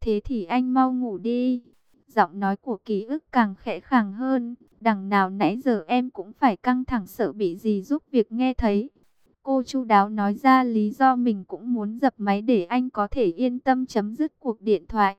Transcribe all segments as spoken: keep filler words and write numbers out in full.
Thế thì anh mau ngủ đi. Giọng nói của Ký Ức càng khẽ khàng hơn. Đằng nào nãy giờ em cũng phải căng thẳng sợ bị gì giúp việc nghe thấy. Cô chu đáo nói ra lý do mình cũng muốn dập máy để anh có thể yên tâm chấm dứt cuộc điện thoại.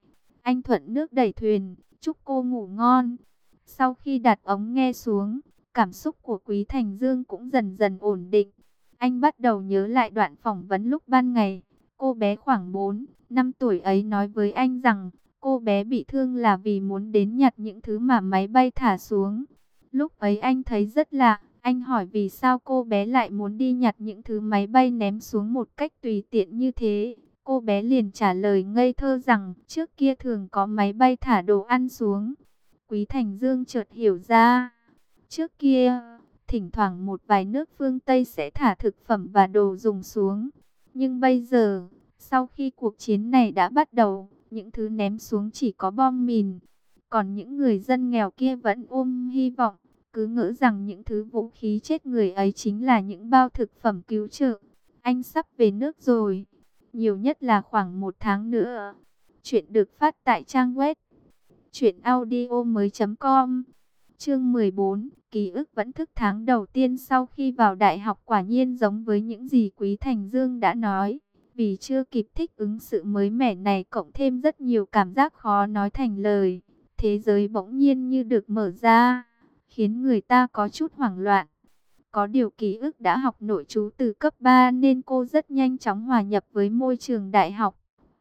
Anh thuận nước đẩy thuyền, chúc cô ngủ ngon. Sau khi đặt ống nghe xuống, cảm xúc của Quý Thành Dương cũng dần dần ổn định. Anh bắt đầu nhớ lại đoạn phỏng vấn lúc ban ngày. Cô bé khoảng bốn, năm tuổi ấy nói với anh rằng cô bé bị thương là vì muốn đến nhặt những thứ mà máy bay thả xuống. Lúc ấy anh thấy rất lạ, anh hỏi vì sao cô bé lại muốn đi nhặt những thứ máy bay ném xuống một cách tùy tiện như thế. Cô bé liền trả lời ngây thơ rằng trước kia thường có máy bay thả đồ ăn xuống. Quý Thành Dương chợt hiểu ra, trước kia, thỉnh thoảng một vài nước phương Tây sẽ thả thực phẩm và đồ dùng xuống. Nhưng bây giờ, sau khi cuộc chiến này đã bắt đầu, những thứ ném xuống chỉ có bom mìn. Còn những người dân nghèo kia vẫn ôm hy vọng, cứ ngỡ rằng những thứ vũ khí chết người ấy chính là những bao thực phẩm cứu trợ. Anh sắp về nước rồi, nhiều nhất là khoảng một tháng nữa. Chuyện được phát tại trang web truyện audio mới chấm com. Chương mười bốn, ký ức vẫn thức tháng đầu tiên sau khi vào đại học quả nhiên giống với những gì Quý Thành Dương đã nói. Vì chưa kịp thích ứng sự mới mẻ này cộng thêm rất nhiều cảm giác khó nói thành lời. Thế giới bỗng nhiên như được mở ra, khiến người ta có chút hoảng loạn. Có điều ký ức đã học nội trú từ cấp ba nên cô rất nhanh chóng hòa nhập với môi trường đại học.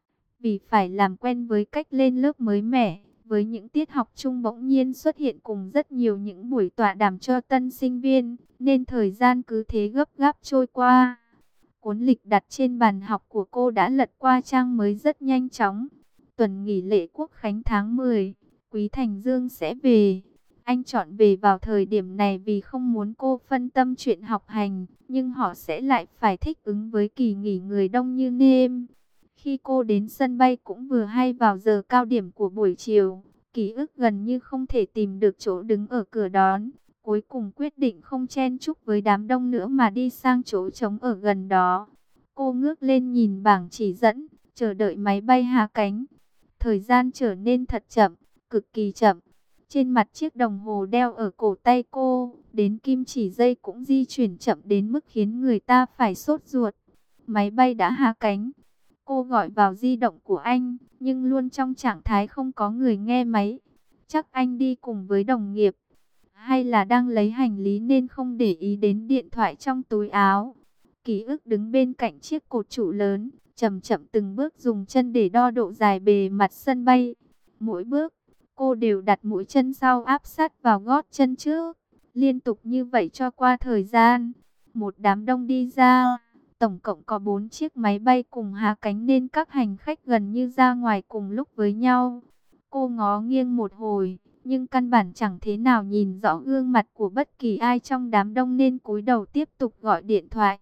Vì phải làm quen với cách lên lớp mới mẻ, với những tiết học chung bỗng nhiên xuất hiện cùng rất nhiều những buổi tọa đàm cho tân sinh viên, nên thời gian cứ thế gấp gáp trôi qua. Cuốn lịch đặt trên bàn học của cô đã lật qua trang mới rất nhanh chóng. Tuần nghỉ lễ Quốc khánh tháng mười, Quý Thành Dương sẽ về. Anh chọn về vào thời điểm này vì không muốn cô phân tâm chuyện học hành, nhưng họ sẽ lại phải thích ứng với kỳ nghỉ người đông như nêm. Khi cô đến sân bay cũng vừa hay vào giờ cao điểm của buổi chiều, ký ức gần như không thể tìm được chỗ đứng ở cửa đón. Cuối cùng quyết định không chen chúc với đám đông nữa mà đi sang chỗ trống ở gần đó. Cô ngước lên nhìn bảng chỉ dẫn, chờ đợi máy bay hạ cánh. Thời gian trở nên thật chậm, cực kỳ chậm. Trên mặt chiếc đồng hồ đeo ở cổ tay cô, đến kim chỉ giây cũng di chuyển chậm đến mức khiến người ta phải sốt ruột. Máy bay đã hạ cánh. Cô gọi vào di động của anh, nhưng luôn trong trạng thái không có người nghe máy. Chắc anh đi cùng với đồng nghiệp, hay là đang lấy hành lý nên không để ý đến điện thoại trong túi áo. Ký ức đứng bên cạnh chiếc cột trụ lớn, chậm chậm từng bước dùng chân để đo độ dài bề mặt sân bay. Mỗi bước, cô đều đặt mũi chân sau áp sát vào gót chân trước. Liên tục như vậy cho qua thời gian. Một đám đông đi ra. Tổng cộng có bốn chiếc máy bay cùng hạ cánh nên các hành khách gần như ra ngoài cùng lúc với nhau. Cô ngó nghiêng một hồi, nhưng căn bản chẳng thế nào nhìn rõ gương mặt của bất kỳ ai trong đám đông nên cúi đầu tiếp tục gọi điện thoại.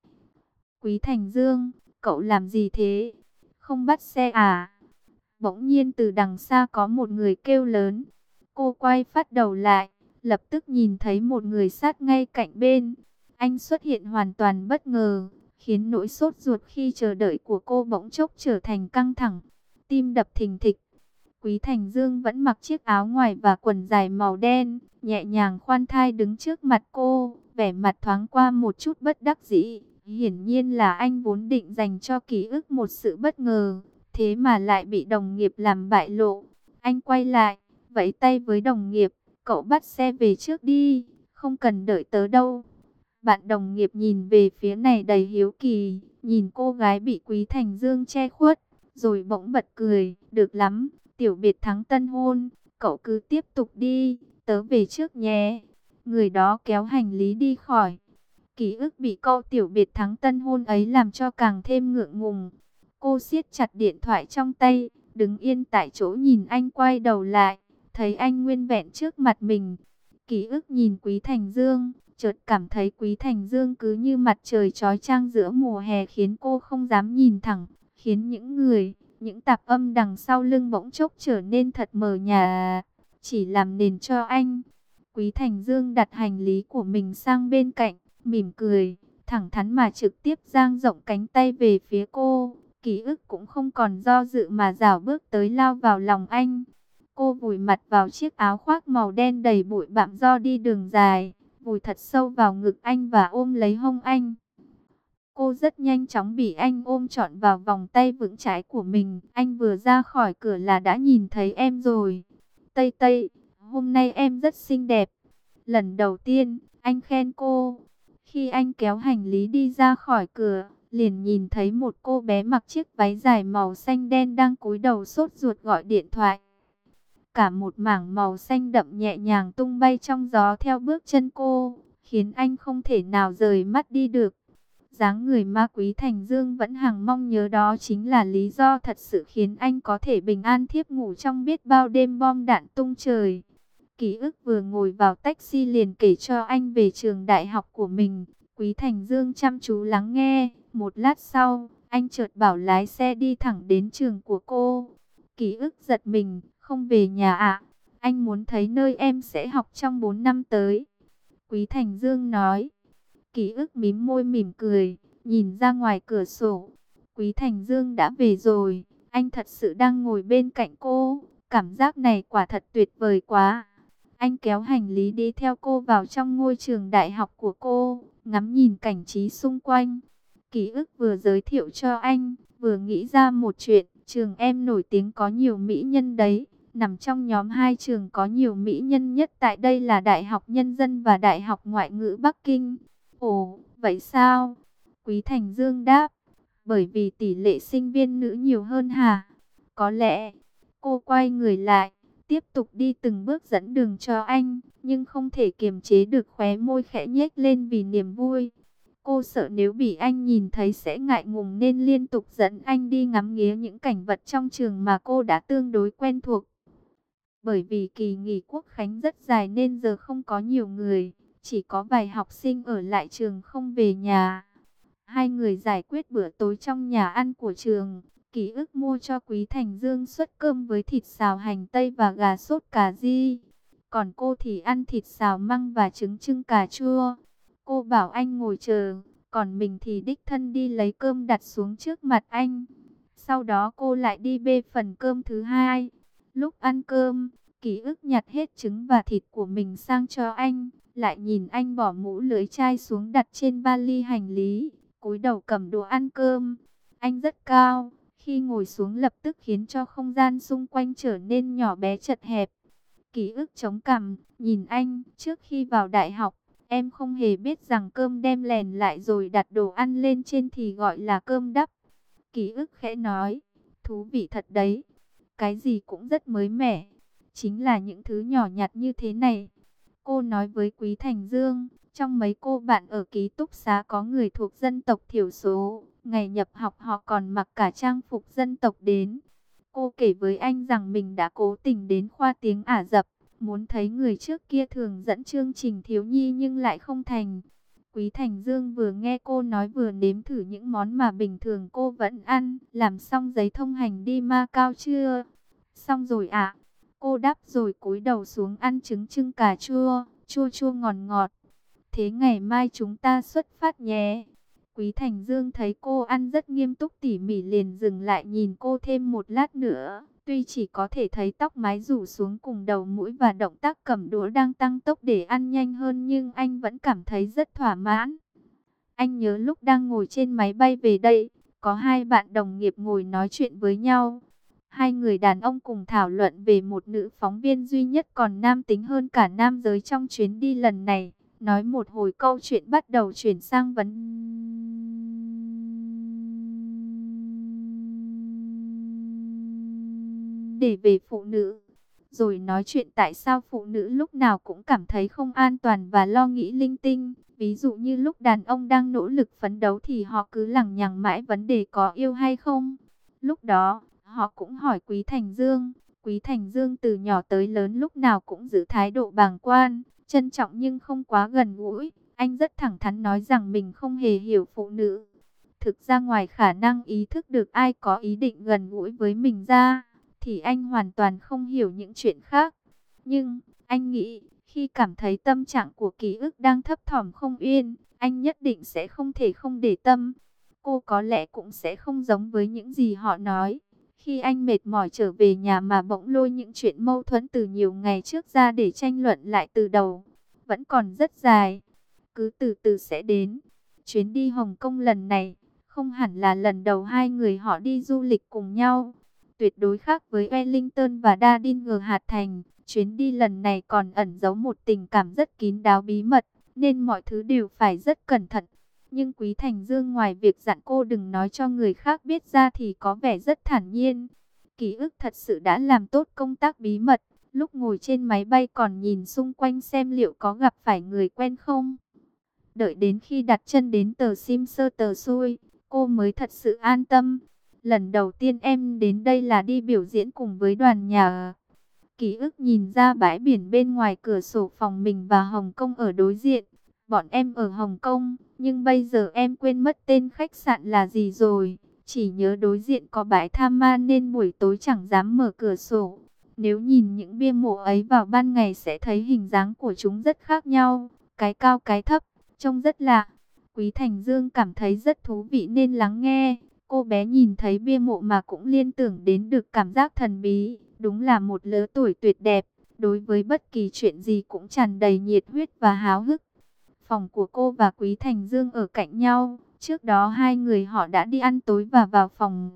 Quý Thành Dương, cậu làm gì thế? Không bắt xe à? Bỗng nhiên từ đằng xa có một người kêu lớn. Cô quay phát đầu lại, lập tức nhìn thấy một người sát ngay cạnh bên. Anh xuất hiện hoàn toàn bất ngờ, khiến nỗi sốt ruột khi chờ đợi của cô bỗng chốc trở thành căng thẳng, tim đập thình thịch. Quý Thành Dương vẫn mặc chiếc áo ngoài và quần dài màu đen, nhẹ nhàng khoan thai đứng trước mặt cô, vẻ mặt thoáng qua một chút bất đắc dĩ. Hiển nhiên là anh vốn định dành cho ký ức một sự bất ngờ, thế mà lại bị đồng nghiệp làm bại lộ. Anh quay lại, vẫy tay với đồng nghiệp, cậu bắt xe về trước đi, không cần đợi tớ đâu. Bạn đồng nghiệp nhìn về phía này đầy hiếu kỳ, nhìn cô gái bị Quý Thành Dương che khuất, rồi bỗng bật cười, được lắm, tiểu biệt thắng tân hôn, cậu cứ tiếp tục đi, tớ về trước nhé. Người đó kéo hành lý đi khỏi. Ký ức bị câu tiểu biệt thắng tân hôn ấy làm cho càng thêm ngượng ngùng. Cô siết chặt điện thoại trong tay, đứng yên tại chỗ nhìn anh quay đầu lại, thấy anh nguyên vẹn trước mặt mình. Ký ức nhìn Quý Thành Dương, chợt cảm thấy Quý Thành Dương cứ như mặt trời chói chang giữa mùa hè khiến cô không dám nhìn thẳng, khiến những người, những tạp âm đằng sau lưng bỗng chốc trở nên thật mờ nhạt, chỉ làm nền cho anh. Quý Thành Dương đặt hành lý của mình sang bên cạnh, mỉm cười, thẳng thắn mà trực tiếp dang rộng cánh tay về phía cô. Ký ức cũng không còn do dự mà rảo bước tới lao vào lòng anh. Cô vùi mặt vào chiếc áo khoác màu đen đầy bụi bặm do đi đường dài, vùi thật sâu vào ngực anh và ôm lấy hông anh. Cô rất nhanh chóng bị anh ôm trọn vào vòng tay vững chãi của mình. Anh vừa ra khỏi cửa là đã nhìn thấy em rồi. Tây Tây, hôm nay em rất xinh đẹp. Lần đầu tiên, anh khen cô. Khi anh kéo hành lý đi ra khỏi cửa, liền nhìn thấy một cô bé mặc chiếc váy dài màu xanh đen đang cúi đầu sốt ruột gọi điện thoại. Cả một mảng màu xanh đậm nhẹ nhàng tung bay trong gió theo bước chân cô, khiến anh không thể nào rời mắt đi được. Dáng người ma Quý Thành Dương vẫn hằng mong nhớ, đó chính là lý do thật sự khiến anh có thể bình an thiếp ngủ trong biết bao đêm bom đạn tung trời. Ký ức vừa ngồi vào taxi liền kể cho anh về trường đại học của mình. Quý Thành Dương chăm chú lắng nghe. Một lát sau, anh chợt bảo lái xe đi thẳng đến trường của cô. Ký ức giật mình, không về nhà ạ. Anh muốn thấy nơi em sẽ học trong bốn năm tới. Quý Thành Dương nói. Ký ức mím môi mỉm cười, nhìn ra ngoài cửa sổ. Quý Thành Dương đã về rồi, anh thật sự đang ngồi bên cạnh cô. Cảm giác này quả thật tuyệt vời quá. Anh kéo hành lý đi theo cô vào trong ngôi trường đại học của cô, ngắm nhìn cảnh trí xung quanh. Ký ức vừa giới thiệu cho anh, vừa nghĩ ra một chuyện. Trường em nổi tiếng có nhiều mỹ nhân đấy. Nằm trong nhóm hai trường có nhiều mỹ nhân nhất tại đây là Đại học Nhân dân và Đại học Ngoại ngữ Bắc Kinh. Ồ, vậy sao? Quý Thành Dương đáp. Bởi vì tỷ lệ sinh viên nữ nhiều hơn hả? Có lẽ. Cô quay người lại, tiếp tục đi từng bước dẫn đường cho anh, nhưng không thể kiềm chế được khóe môi khẽ nhếch lên vì niềm vui. Cô sợ nếu bị anh nhìn thấy sẽ ngại ngùng nên liên tục dẫn anh đi ngắm nghía những cảnh vật trong trường mà cô đã tương đối quen thuộc. Bởi vì kỳ nghỉ Quốc khánh rất dài nên giờ không có nhiều người, chỉ có vài học sinh ở lại trường không về nhà. Hai người giải quyết bữa tối trong nhà ăn của trường. Ký ức mua cho Quý Thành Dương suất cơm với thịt xào hành tây và gà sốt cà ri. Còn cô thì ăn thịt xào măng và trứng trưng cà chua. Cô bảo anh ngồi chờ, còn mình thì đích thân đi lấy cơm đặt xuống trước mặt anh. Sau đó cô lại đi bê phần cơm thứ hai. Lúc ăn cơm, Ký ức nhặt hết trứng và thịt của mình sang cho anh, lại nhìn anh bỏ mũ lưỡi chai xuống đặt trên vali hành lý, cúi đầu cầm đũa ăn cơm. Anh rất cao, khi ngồi xuống lập tức khiến cho không gian xung quanh trở nên nhỏ bé chật hẹp. Ký ức chống cằm, nhìn anh. Trước khi vào đại học, em không hề biết rằng cơm đem lèn lại rồi đặt đồ ăn lên trên thì gọi là cơm đắp. Ký ức khẽ nói, thú vị thật đấy. Cái gì cũng rất mới mẻ, chính là những thứ nhỏ nhặt như thế này. Cô nói với Quý Thành Dương, trong mấy cô bạn ở ký túc xá có người thuộc dân tộc thiểu số, ngày nhập học họ còn mặc cả trang phục dân tộc đến. Cô kể với anh rằng mình đã cố tình đến khoa tiếng Ả Rập, muốn thấy người trước kia thường dẫn chương trình thiếu nhi nhưng lại không thành. Quý Thành Dương vừa nghe cô nói vừa nếm thử những món mà bình thường cô vẫn ăn. Làm xong giấy thông hành đi Macau chưa? Xong rồi ạ. Cô đáp rồi cúi đầu xuống ăn trứng trưng cà chua, chua chua ngọt ngọt. Thế ngày mai chúng ta xuất phát nhé. Quý Thành Dương thấy cô ăn rất nghiêm túc tỉ mỉ liền dừng lại nhìn cô thêm một lát nữa. Tuy chỉ có thể thấy tóc mái rủ xuống cùng đầu mũi và động tác cầm đũa đang tăng tốc để ăn nhanh hơn, nhưng anh vẫn cảm thấy rất thỏa mãn. Anh nhớ lúc đang ngồi trên máy bay về đây, có hai bạn đồng nghiệp ngồi nói chuyện với nhau. Hai người đàn ông cùng thảo luận về một nữ phóng viên duy nhất còn nam tính hơn cả nam giới trong chuyến đi lần này. Nói một hồi câu chuyện bắt đầu chuyển sang vấn đề về phụ nữ. Rồi nói chuyện tại sao phụ nữ lúc nào cũng cảm thấy không an toàn và lo nghĩ linh tinh. Ví dụ như lúc đàn ông đang nỗ lực phấn đấu thì họ cứ lằng nhằng mãi vấn đề có yêu hay không. Lúc đó, họ cũng hỏi Quý Thành Dương. Quý Thành Dương từ nhỏ tới lớn lúc nào cũng giữ thái độ bàng quan, trân trọng nhưng không quá gần gũi. Anh rất thẳng thắn nói rằng mình không hề hiểu phụ nữ. Thực ra ngoài khả năng ý thức được ai có ý định gần gũi với mình ra, thì anh hoàn toàn không hiểu những chuyện khác. Nhưng, anh nghĩ, khi cảm thấy tâm trạng của Ký ức đang thấp thỏm không yên, anh nhất định sẽ không thể không để tâm. cô có lẽ cũng sẽ không giống với những gì họ nói. Khi anh mệt mỏi trở về nhà mà bỗng lôi những chuyện mâu thuẫn từ nhiều ngày trước ra để tranh luận lại từ đầu, vẫn còn rất dài, cứ từ từ sẽ đến. Chuyến đi Hồng Kông lần này, không hẳn là lần đầu hai người họ đi du lịch cùng nhau. Tuyệt đối khác với Wellington và Dardinger Hạt Thành, chuyến đi lần này còn ẩn giấu một tình cảm rất kín đáo bí mật, nên mọi thứ đều phải rất cẩn thận. Nhưng Quý Thành Dương ngoài việc dặn cô đừng nói cho người khác biết ra thì có vẻ rất thản nhiên. Ký ức thật sự đã làm tốt công tác bí mật, lúc ngồi trên máy bay còn nhìn xung quanh xem liệu có gặp phải người quen không. Đợi đến khi đặt chân đến tờ Sim Sơ tờ Xui, cô mới thật sự an tâm. Lần đầu tiên em đến đây là đi biểu diễn cùng với đoàn nhạc. Ký ức nhìn ra bãi biển bên ngoài cửa sổ phòng mình và Hồng Kông ở đối diện. Bọn em ở Hồng Kông, nhưng bây giờ em quên mất tên khách sạn là gì rồi. Chỉ nhớ đối diện có bãi tha ma nên buổi tối chẳng dám mở cửa sổ. Nếu nhìn những bia mộ ấy vào ban ngày sẽ thấy hình dáng của chúng rất khác nhau. Cái cao cái thấp, trông rất lạ. Quý Thành Dương cảm thấy rất thú vị nên lắng nghe. Cô bé nhìn thấy bia mộ mà cũng liên tưởng đến được cảm giác thần bí. Đúng là một lứa tuổi tuyệt đẹp. Đối với bất kỳ chuyện gì cũng tràn đầy nhiệt huyết và háo hức. Phòng của cô và Quý Thành Dương ở cạnh nhau. Trước đó hai người họ đã đi ăn tối và vào phòng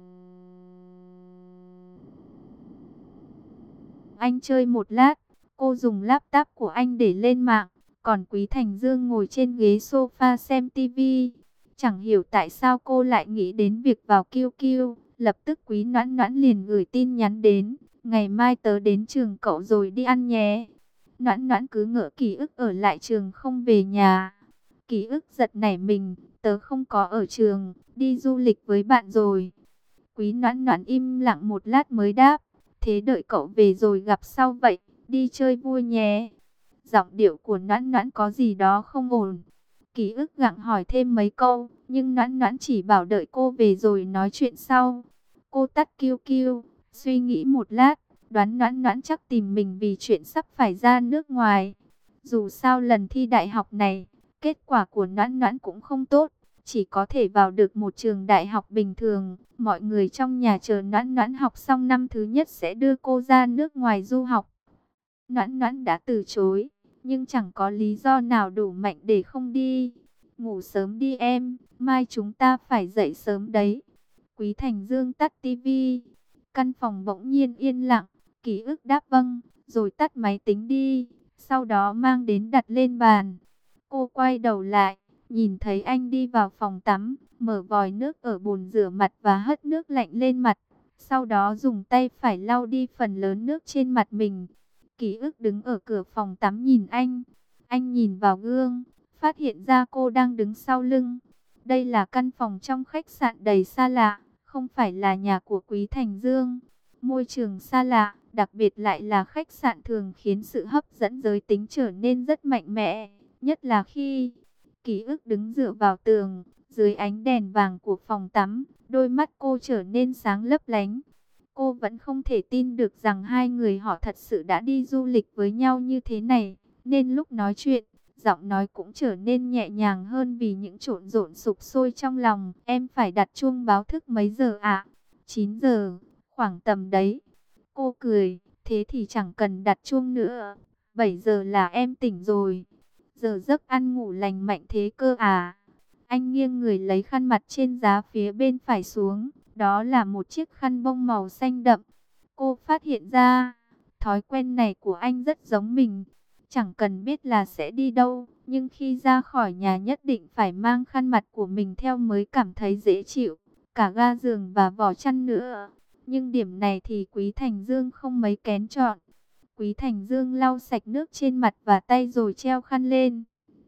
anh chơi một lát. Cô dùng laptop của anh để lên mạng. Còn Quý Thành Dương ngồi trên ghế sofa xem tivi. Chẳng hiểu tại sao cô lại nghĩ đến việc vào Q Q. Lập tức Quý Noãn Noãn liền gửi tin nhắn đến. Ngày mai tớ đến trường cậu rồi đi ăn nhé. Noãn Noãn cứ ngỡ Ký ức ở lại trường không về nhà. Ký ức giật nảy mình. Tớ không có ở trường, đi du lịch với bạn rồi. Quý Noãn Noãn im lặng một lát mới đáp. Thế đợi cậu về rồi gặp sau vậy, đi chơi vui nhé. Giọng điệu của Noãn Noãn có gì đó không ổn. Ký ức gặng hỏi thêm mấy câu, nhưng Noãn Noãn chỉ bảo đợi cô về rồi nói chuyện sau. Cô tắt Q Q, suy nghĩ một lát, đoán Noãn Noãn chắc tìm mình vì chuyện sắp phải ra nước ngoài. Dù sao lần thi đại học này, kết quả của Noãn Noãn cũng không tốt, chỉ có thể vào được một trường đại học bình thường. Mọi người trong nhà chờ Noãn Noãn học xong năm thứ nhất sẽ đưa cô ra nước ngoài du học. Noãn Noãn đã từ chối, nhưng chẳng có lý do nào đủ mạnh để không đi. Ngủ sớm đi em, mai chúng ta phải dậy sớm đấy. Quý Thành Dương tắt tivi. Căn phòng bỗng nhiên yên lặng. Ký ức đáp vâng, rồi tắt máy tính đi. Sau đó mang đến đặt lên bàn. Cô quay đầu lại, nhìn thấy anh đi vào phòng tắm, mở vòi nước ở bồn rửa mặt và hất nước lạnh lên mặt. Sau đó dùng tay phải lau đi phần lớn nước trên mặt mình. Ký ức đứng ở cửa phòng tắm nhìn anh. Anh nhìn vào gương, phát hiện ra cô đang đứng sau lưng. Đây là căn phòng trong khách sạn đầy xa lạ, không phải là nhà của Quý Thành Dương. Môi trường xa lạ, đặc biệt lại là khách sạn thường khiến sự hấp dẫn giới tính trở nên rất mạnh mẽ. Nhất là khi Ký ức đứng dựa vào tường, dưới ánh đèn vàng của phòng tắm, đôi mắt cô trở nên sáng lấp lánh. Cô vẫn không thể tin được rằng hai người họ thật sự đã đi du lịch với nhau như thế này. Nên lúc nói chuyện, giọng nói cũng trở nên nhẹ nhàng hơn vì những trộn rộn sục sôi trong lòng. Em phải đặt chuông báo thức mấy giờ ạ? chín giờ, khoảng tầm đấy. Cô cười, thế thì chẳng cần đặt chuông nữa. bảy giờ là em tỉnh rồi. Giờ giấc ăn ngủ lành mạnh thế cơ à? Anh nghiêng người lấy khăn mặt trên giá phía bên phải xuống. Đó là một chiếc khăn bông màu xanh đậm. Cô phát hiện ra, thói quen này của anh rất giống mình. Chẳng cần biết là sẽ đi đâu, nhưng khi ra khỏi nhà nhất định phải mang khăn mặt của mình theo mới cảm thấy dễ chịu. Cả ga giường và vỏ chăn nữa. Nhưng điểm này thì Quý Thành Dương không mấy kén chọn. Quý Thành Dương lau sạch nước trên mặt và tay rồi treo khăn lên.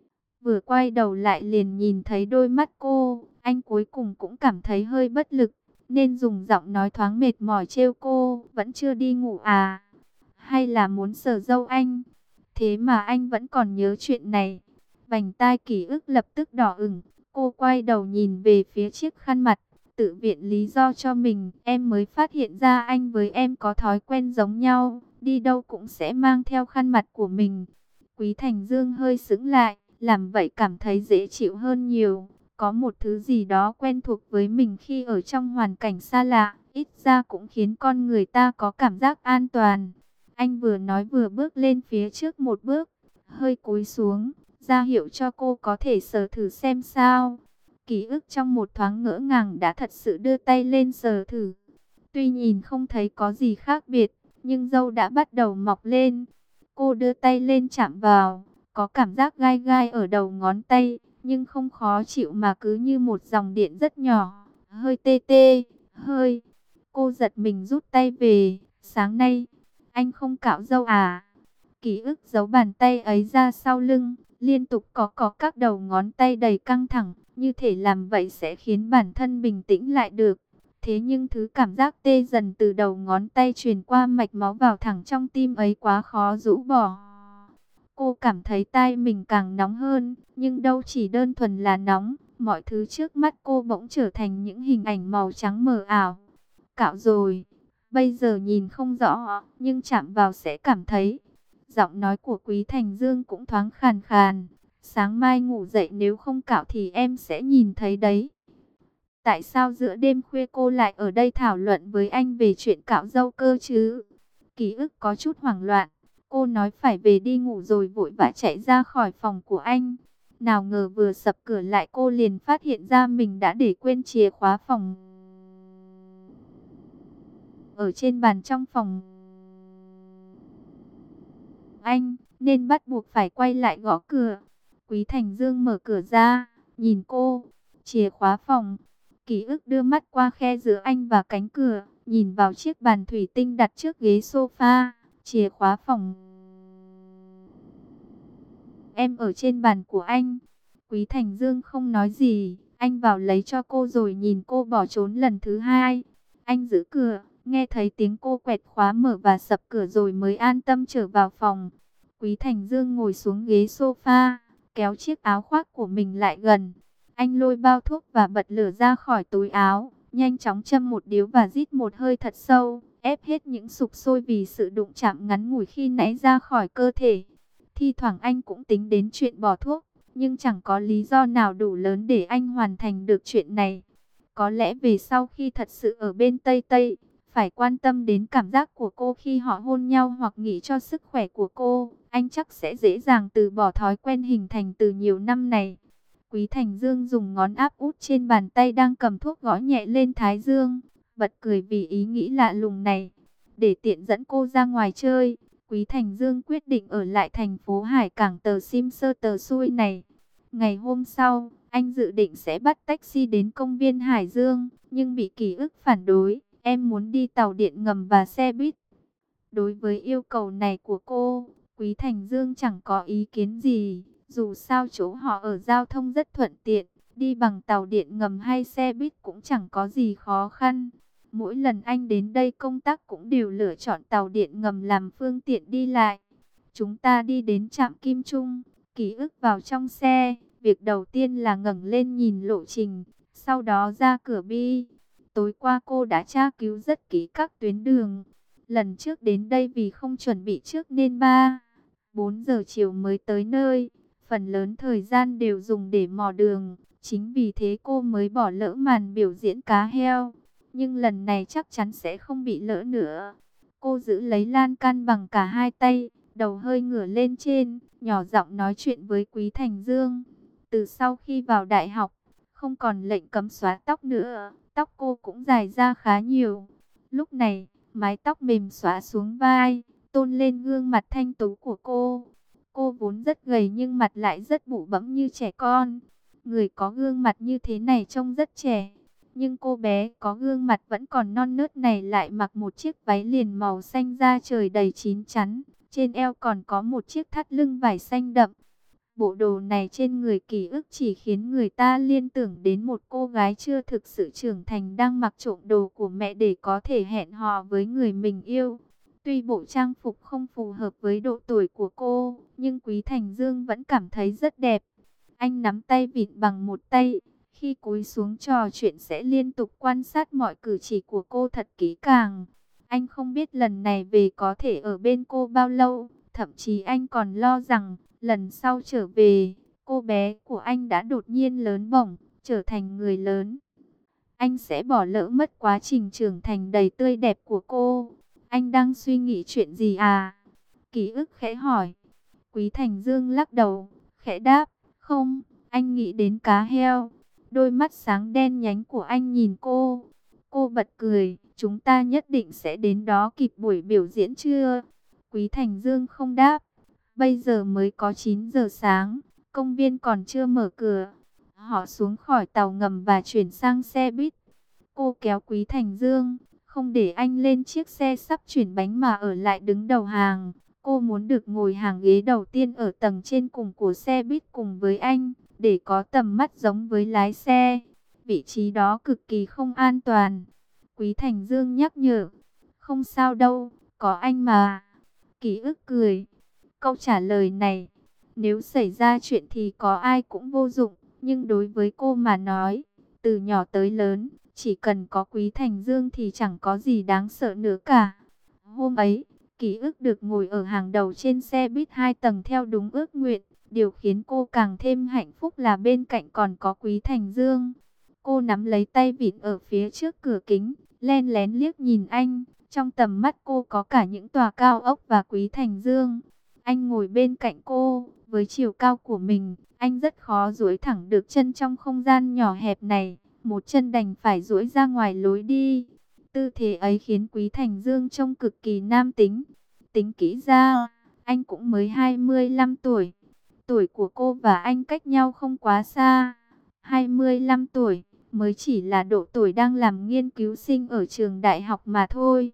Vừa quay đầu lại liền nhìn thấy đôi mắt cô, anh cuối cùng cũng cảm thấy hơi bất lực, nên dùng giọng nói thoáng mệt mỏi trêu cô, vẫn chưa đi ngủ à? Hay là muốn sờ dâu anh? Thế mà anh vẫn còn nhớ chuyện này. Vành tai Ký ức lập tức đỏ ửng, cô quay đầu nhìn về phía chiếc khăn mặt, tự viện lý do cho mình. Em mới phát hiện ra anh với em có thói quen giống nhau, đi đâu cũng sẽ mang theo khăn mặt của mình. Quý Thành Dương hơi sững lại, làm vậy cảm thấy dễ chịu hơn nhiều. Có một thứ gì đó quen thuộc với mình khi ở trong hoàn cảnh xa lạ, ít ra cũng khiến con người ta có cảm giác an toàn. Anh vừa nói vừa bước lên phía trước một bước, hơi cúi xuống, ra hiệu cho cô có thể sờ thử xem sao. Ký ức trong một thoáng ngỡ ngàng đã thật sự đưa tay lên sờ thử. Tuy nhìn không thấy có gì khác biệt, nhưng râu đã bắt đầu mọc lên. Cô đưa tay lên chạm vào, có cảm giác gai gai ở đầu ngón tay, nhưng không khó chịu mà cứ như một dòng điện rất nhỏ, hơi tê tê, hơi. Cô giật mình rút tay về, sáng nay, anh không cạo râu à? Ký ức giấu bàn tay ấy ra sau lưng, liên tục có có các đầu ngón tay đầy căng thẳng, như thể làm vậy sẽ khiến bản thân bình tĩnh lại được. Thế nhưng thứ cảm giác tê dần từ đầu ngón tay truyền qua mạch máu vào thẳng trong tim ấy quá khó rũ bỏ. Cô cảm thấy tai mình càng nóng hơn, nhưng đâu chỉ đơn thuần là nóng, mọi thứ trước mắt cô bỗng trở thành những hình ảnh màu trắng mờ ảo. Cạo rồi, bây giờ nhìn không rõ, nhưng chạm vào sẽ cảm thấy. Giọng nói của Quý Thành Dương cũng thoáng khàn khàn. Sáng mai ngủ dậy nếu không cạo thì em sẽ nhìn thấy đấy. Tại sao giữa đêm khuya cô lại ở đây thảo luận với anh về chuyện cạo râu cơ chứ? Ký ức có chút hoảng loạn. Cô nói phải về đi ngủ rồi vội vã chạy ra khỏi phòng của anh. Nào ngờ vừa sập cửa lại cô liền phát hiện ra mình đã để quên chìa khóa phòng ở trên bàn trong phòng anh, nên bắt buộc phải quay lại gõ cửa. Quý Thành Dương mở cửa ra, nhìn cô, chìa khóa phòng. Ký ức đưa mắt qua khe giữa anh và cánh cửa, nhìn vào chiếc bàn thủy tinh đặt trước ghế sofa, chìa khóa phòng em ở trên bàn của anh. Quý Thành Dương không nói gì, anh vào lấy cho cô rồi nhìn cô bỏ trốn lần thứ hai. Anh giữ cửa, nghe thấy tiếng cô quẹt khóa mở và sập cửa rồi mới an tâm trở vào phòng. Quý Thành Dương ngồi xuống ghế sofa, kéo chiếc áo khoác của mình lại gần. Anh lôi bao thuốc và bật lửa ra khỏi túi áo, nhanh chóng châm một điếu và rít một hơi thật sâu, ép hết những sục sôi vì sự đụng chạm ngắn ngủi khi nãy ra khỏi cơ thể. Thi thoảng anh cũng tính đến chuyện bỏ thuốc, nhưng chẳng có lý do nào đủ lớn để anh hoàn thành được chuyện này. Có lẽ về sau khi thật sự ở bên Tây Tây, phải quan tâm đến cảm giác của cô khi họ hôn nhau hoặc nghĩ cho sức khỏe của cô, anh chắc sẽ dễ dàng từ bỏ thói quen hình thành từ nhiều năm này. Quý Thành Dương dùng ngón áp út trên bàn tay đang cầm thuốc gõ nhẹ lên thái dương, bật cười vì ý nghĩ lạ lùng này. Để tiện dẫn cô ra ngoài chơi, Quý Thành Dương quyết định ở lại thành phố Hải Cảng tờ sim sơ tờ xuôi này. Ngày hôm sau, anh dự định sẽ bắt taxi đến công viên Hải Dương, nhưng bị Ký ức phản đối. Em muốn đi tàu điện ngầm và xe buýt. Đối với yêu cầu này của cô, Quý Thành Dương chẳng có ý kiến gì. Dù sao chỗ họ ở giao thông rất thuận tiện, đi bằng tàu điện ngầm hay xe buýt cũng chẳng có gì khó khăn. Mỗi lần anh đến đây công tác cũng đều lựa chọn tàu điện ngầm làm phương tiện đi lại. Chúng ta đi đến trạm Kim Trung, Ký ức vào trong xe. Việc đầu tiên là ngẩng lên nhìn lộ trình, sau đó ra cửa bi. Tối qua cô đã tra cứu rất kỹ các tuyến đường. Lần trước đến đây vì không chuẩn bị trước nên ba, bốn giờ chiều mới tới nơi. Phần lớn thời gian đều dùng để mò đường. Chính vì thế cô mới bỏ lỡ màn biểu diễn cá heo. Nhưng lần này chắc chắn sẽ không bị lỡ nữa. Cô giữ lấy lan can bằng cả hai tay, đầu hơi ngửa lên trên, nhỏ giọng nói chuyện với Quý Thành Dương. Từ sau khi vào đại học, không còn lệnh cấm xóa tóc nữa, tóc cô cũng dài ra khá nhiều. Lúc này, mái tóc mềm xóa xuống vai, tôn lên gương mặt thanh tú của cô. Cô vốn rất gầy nhưng mặt lại rất bụ bẫm như trẻ con. Người có gương mặt như thế này trông rất trẻ. Nhưng cô bé có gương mặt vẫn còn non nớt này lại mặc một chiếc váy liền màu xanh da trời đầy chín chắn. Trên eo còn có một chiếc thắt lưng vải xanh đậm. Bộ đồ này trên người Ký ức chỉ khiến người ta liên tưởng đến một cô gái chưa thực sự trưởng thành đang mặc trộm đồ của mẹ để có thể hẹn hò với người mình yêu. Tuy bộ trang phục không phù hợp với độ tuổi của cô, nhưng Quý Thành Dương vẫn cảm thấy rất đẹp. Anh nắm tay vịn bằng một tay, khi cúi xuống trò chuyện sẽ liên tục quan sát mọi cử chỉ của cô thật kỹ càng. Anh không biết lần này về có thể ở bên cô bao lâu, thậm chí anh còn lo rằng lần sau trở về, cô bé của anh đã đột nhiên lớn bổng, trở thành người lớn. Anh sẽ bỏ lỡ mất quá trình trưởng thành đầy tươi đẹp của cô. Anh đang suy nghĩ chuyện gì à? Ký ức khẽ hỏi. Quý Thành Dương lắc đầu, khẽ đáp, không, anh nghĩ đến cá heo. Đôi mắt sáng đen nhánh của anh nhìn cô. Cô bật cười, chúng ta nhất định sẽ đến đó kịp buổi biểu diễn chưa? Quý Thành Dương không đáp. Bây giờ mới có chín giờ sáng, công viên còn chưa mở cửa. Họ xuống khỏi tàu ngầm và chuyển sang xe buýt. Cô kéo Quý Thành Dương, không để anh lên chiếc xe sắp chuyển bánh mà ở lại đứng đầu hàng. Cô muốn được ngồi hàng ghế đầu tiên ở tầng trên cùng của xe buýt cùng với anh, để có tầm mắt giống với lái xe. Vị trí đó cực kỳ không an toàn. Quý Thành Dương nhắc nhở, không sao đâu, có anh mà. Ký ức cười. Câu trả lời này, nếu xảy ra chuyện thì có ai cũng vô dụng, nhưng đối với cô mà nói, từ nhỏ tới lớn, chỉ cần có Quý Thành Dương thì chẳng có gì đáng sợ nữa cả. Hôm ấy, Ký ức được ngồi ở hàng đầu trên xe buýt hai tầng theo đúng ước nguyện. Điều khiến cô càng thêm hạnh phúc là bên cạnh còn có Quý Thành Dương. Cô nắm lấy tay vịn ở phía trước cửa kính, len lén liếc nhìn anh. Trong tầm mắt cô có cả những tòa cao ốc và Quý Thành Dương. Anh ngồi bên cạnh cô, với chiều cao của mình, anh rất khó duỗi thẳng được chân trong không gian nhỏ hẹp này. Một chân đành phải duỗi ra ngoài lối đi. Tư thế ấy khiến Quý Thành Dương trông cực kỳ nam tính. Tính kỹ ra, anh cũng mới hai mươi lăm tuổi. Tuổi của cô và anh cách nhau không quá xa. hai mươi lăm tuổi mới chỉ là độ tuổi đang làm nghiên cứu sinh ở trường đại học mà thôi.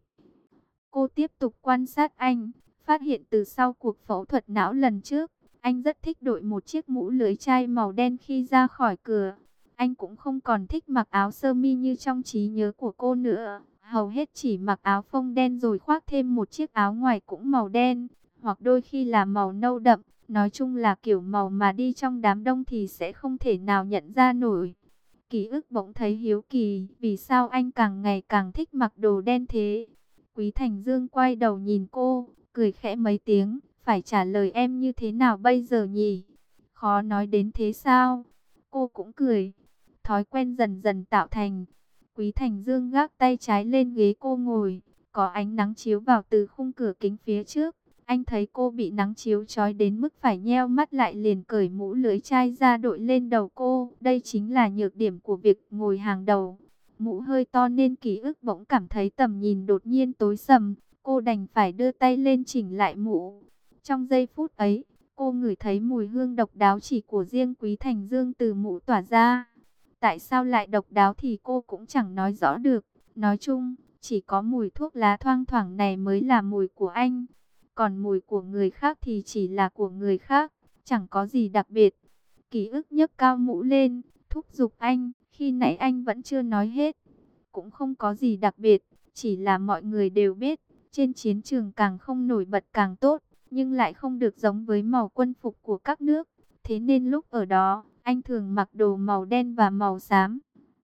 Cô tiếp tục quan sát anh, phát hiện từ sau cuộc phẫu thuật não lần trước, anh rất thích đội một chiếc mũ lưới chai màu đen khi ra khỏi cửa. Anh cũng không còn thích mặc áo sơ mi như trong trí nhớ của cô nữa. Hầu hết chỉ mặc áo phông đen rồi khoác thêm một chiếc áo ngoài cũng màu đen, hoặc đôi khi là màu nâu đậm. Nói chung là kiểu màu mà đi trong đám đông thì sẽ không thể nào nhận ra nổi. Ký ức bỗng thấy hiếu kỳ, vì sao anh càng ngày càng thích mặc đồ đen thế? Quý Thành Dương quay đầu nhìn cô, cười khẽ mấy tiếng, phải trả lời em như thế nào bây giờ nhỉ? Khó nói đến thế sao? Cô cũng cười. Thói quen dần dần tạo thành. Quý Thành Dương gác tay trái lên ghế cô ngồi, có ánh nắng chiếu vào từ khung cửa kính phía trước. Anh thấy cô bị nắng chiếu chói đến mức phải nheo mắt lại, liền cởi mũ lưới chai ra đội lên đầu cô. Đây chính là nhược điểm của việc ngồi hàng đầu. Mũ hơi to nên Ký ức bỗng cảm thấy tầm nhìn đột nhiên tối sầm. Cô đành phải đưa tay lên chỉnh lại mũ. Trong giây phút ấy, cô ngửi thấy mùi hương độc đáo chỉ của riêng Quý Thành Dương từ mũ tỏa ra. Tại sao lại độc đáo thì cô cũng chẳng nói rõ được. Nói chung, chỉ có mùi thuốc lá thoang thoảng này mới là mùi của anh. Còn mùi của người khác thì chỉ là của người khác, chẳng có gì đặc biệt. Ký ức nhấc cao mũ lên, thúc giục anh, khi nãy anh vẫn chưa nói hết. Cũng không có gì đặc biệt, chỉ là mọi người đều biết, trên chiến trường càng không nổi bật càng tốt, nhưng lại không được giống với màu quân phục của các nước. Thế nên lúc ở đó, anh thường mặc đồ màu đen và màu xám.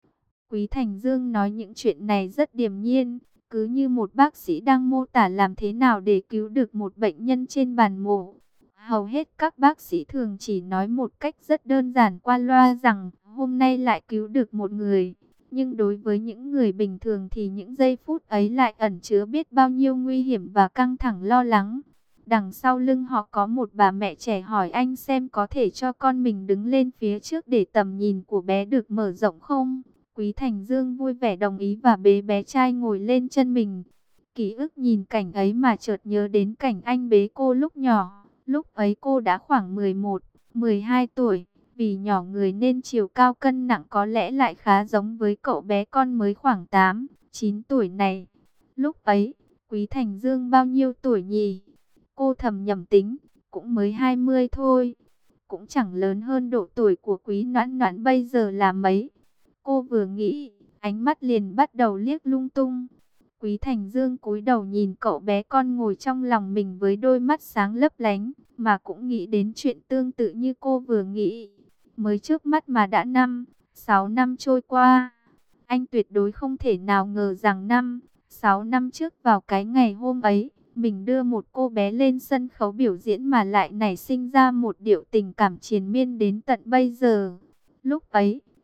Quý Thành Dương nói những chuyện này rất điềm nhiên, cứ như một bác sĩ đang mô tả làm thế nào để cứu được một bệnh nhân trên bàn mổ. Hầu hết các bác sĩ thường chỉ nói một cách rất đơn giản qua loa rằng hôm nay lại cứu được một người. Nhưng đối với những người bình thường thì những giây phút ấy lại ẩn chứa biết bao nhiêu nguy hiểm và căng thẳng lo lắng. Đằng sau lưng họ có một bà mẹ trẻ hỏi anh xem có thể cho con mình đứng lên phía trước để tầm nhìn của bé được mở rộng không. Quý Thành Dương vui vẻ đồng ý và bế bé trai ngồi lên chân mình. Ký ức nhìn cảnh ấy mà chợt nhớ đến cảnh anh bế cô lúc nhỏ. Lúc ấy cô đã khoảng mười một, mười hai tuổi. Vì nhỏ người nên chiều cao cân nặng có lẽ lại khá giống với cậu bé con mới khoảng tám, chín tuổi này. Lúc ấy, Quý Thành Dương bao nhiêu tuổi nhỉ? Cô thầm nhầm tính, cũng mới hai mươi thôi. Cũng chẳng lớn hơn độ tuổi của Quý Noãn Noãn bây giờ là mấy. Cô vừa nghĩ, ánh mắt liền bắt đầu liếc lung tung. Quý Thành Dương cúi đầu nhìn cậu bé con ngồi trong lòng mình với đôi mắt sáng lấp lánh, mà cũng nghĩ đến chuyện tương tự như cô vừa nghĩ. Mới trước mắt mà đã năm, sáu năm trôi qua. Anh tuyệt đối không thể nào ngờ rằng năm, sáu năm trước vào cái ngày hôm ấy, mình đưa một cô bé lên sân khấu biểu diễn mà lại nảy sinh ra một điệu tình cảm triền miên đến tận bây giờ. Lúc ấy,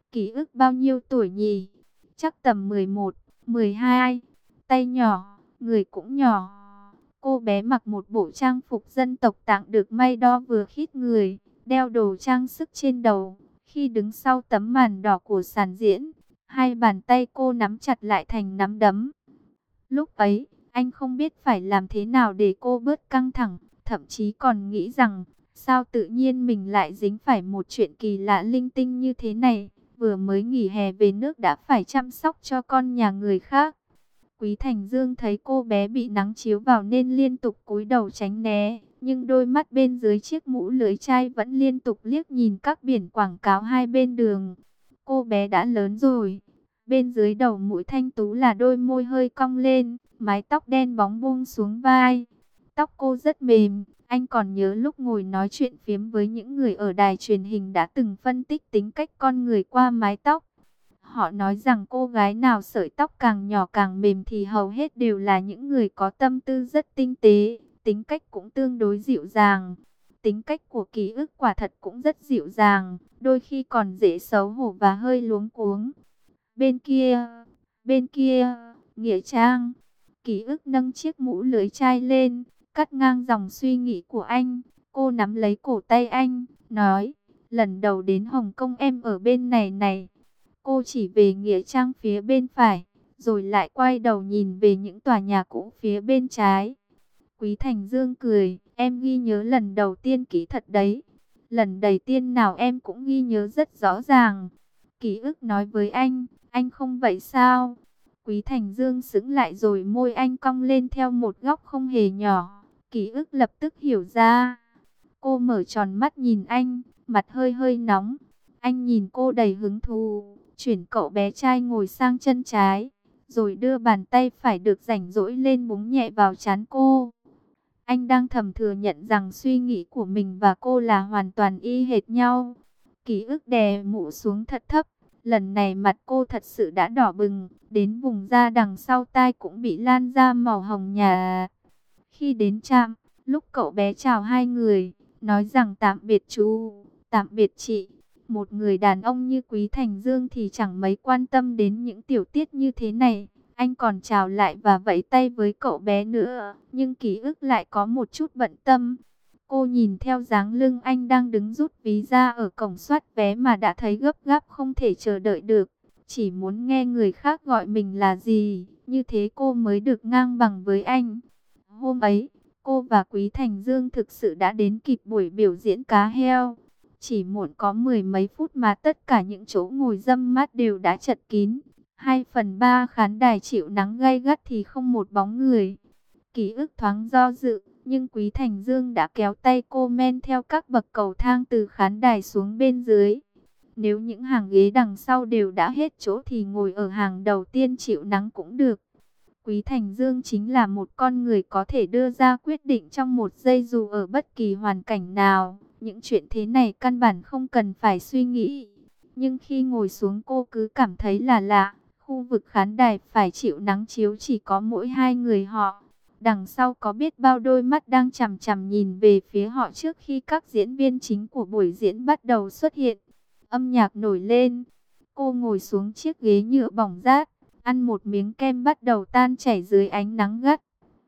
Ký ức bao nhiêu tuổi nhỉ? Chắc tầm mười một, mười hai. Tay nhỏ, người cũng nhỏ. Cô bé mặc một bộ trang phục dân tộc Tạng được may đo vừa khít người, đeo đồ trang sức trên đầu. Khi đứng sau tấm màn đỏ của sàn diễn, hai bàn tay cô nắm chặt lại thành nắm đấm. Lúc ấy, anh không biết phải làm thế nào để cô bớt căng thẳng, thậm chí còn nghĩ rằng, sao tự nhiên mình lại dính phải một chuyện kỳ lạ linh tinh như thế này, vừa mới nghỉ hè về nước đã phải chăm sóc cho con nhà người khác. Quý Thành Dương thấy cô bé bị nắng chiếu vào nên liên tục cúi đầu tránh né, nhưng đôi mắt bên dưới chiếc mũ lưỡi chai vẫn liên tục liếc nhìn các biển quảng cáo hai bên đường. Cô bé đã lớn rồi. Bên dưới đầu mũi thanh tú là đôi môi hơi cong lên, mái tóc đen bóng buông xuống vai. Tóc cô rất mềm, anh còn nhớ lúc ngồi nói chuyện phiếm với những người ở đài truyền hình đã từng phân tích tính cách con người qua mái tóc. Họ nói rằng cô gái nào sợi tóc càng nhỏ càng mềm thì hầu hết đều là những người có tâm tư rất tinh tế, tính cách cũng tương đối dịu dàng. Tính cách của Ký Ức quả thật cũng rất dịu dàng, đôi khi còn dễ xấu hổ và hơi luống cuống. Bên kia, bên kia, Nghĩa Trang. Ký Ức nâng chiếc mũ lưỡi chai lên, cắt ngang dòng suy nghĩ của anh. Cô nắm lấy cổ tay anh, nói, lần đầu đến Hồng Kông em ở bên này này. Cô chỉ về Nghĩa Trang phía bên phải, rồi lại quay đầu nhìn về những tòa nhà cũ phía bên trái. Quý Thành Dương cười, em ghi nhớ lần đầu tiên kỹ thật đấy. Lần đầu tiên nào em cũng ghi nhớ rất rõ ràng. Ký Ức nói với anh, anh không vậy sao? Quý Thành Dương sững lại rồi môi anh cong lên theo một góc không hề nhỏ. Ký Ức lập tức hiểu ra. Cô mở tròn mắt nhìn anh, mặt hơi hơi nóng. Anh nhìn cô đầy hứng thú, chuyển cậu bé trai ngồi sang chân trái, rồi đưa bàn tay phải được rảnh rỗi lên búng nhẹ vào trán cô. Anh đang thầm thừa nhận rằng suy nghĩ của mình và cô là hoàn toàn y hệt nhau. Ký Ức đè mũ xuống thật thấp. Lần này mặt cô thật sự đã đỏ bừng, đến vùng da đằng sau tai cũng bị lan ra màu hồng nhạt. Khi đến trạm, lúc cậu bé chào hai người, nói rằng tạm biệt chú, tạm biệt chị. Một người đàn ông như Quý Thành Dương thì chẳng mấy quan tâm đến những tiểu tiết như thế này. Anh còn chào lại và vẫy tay với cậu bé nữa, nhưng Ký Ức lại có một chút bận tâm. Cô nhìn theo dáng lưng anh đang đứng rút ví ra ở cổng soát vé mà đã thấy gấp gáp không thể chờ đợi được. Chỉ muốn nghe người khác gọi mình là gì, như thế cô mới được ngang bằng với anh. Hôm ấy, cô và Quý Thành Dương thực sự đã đến kịp buổi biểu diễn cá heo. Chỉ muộn có mười mấy phút mà tất cả những chỗ ngồi râm mát đều đã chật kín. Hai phần ba khán đài chịu nắng gay gắt thì không một bóng người. Ký Ức thoáng do dự, nhưng Quý Thành Dương đã kéo tay cô men theo các bậc cầu thang từ khán đài xuống bên dưới. Nếu những hàng ghế đằng sau đều đã hết chỗ thì ngồi ở hàng đầu tiên chịu nắng cũng được. Quý Thành Dương chính là một con người có thể đưa ra quyết định trong một giây dù ở bất kỳ hoàn cảnh nào. Những chuyện thế này căn bản không cần phải suy nghĩ. Nhưng khi ngồi xuống cô cứ cảm thấy là lạ. Khu vực khán đài phải chịu nắng chiếu chỉ có mỗi hai người họ. Đằng sau có biết bao đôi mắt đang chằm chằm nhìn về phía họ trước khi các diễn viên chính của buổi diễn bắt đầu xuất hiện. Âm nhạc nổi lên. Cô ngồi xuống chiếc ghế nhựa bỏng rát, ăn một miếng kem bắt đầu tan chảy dưới ánh nắng gắt.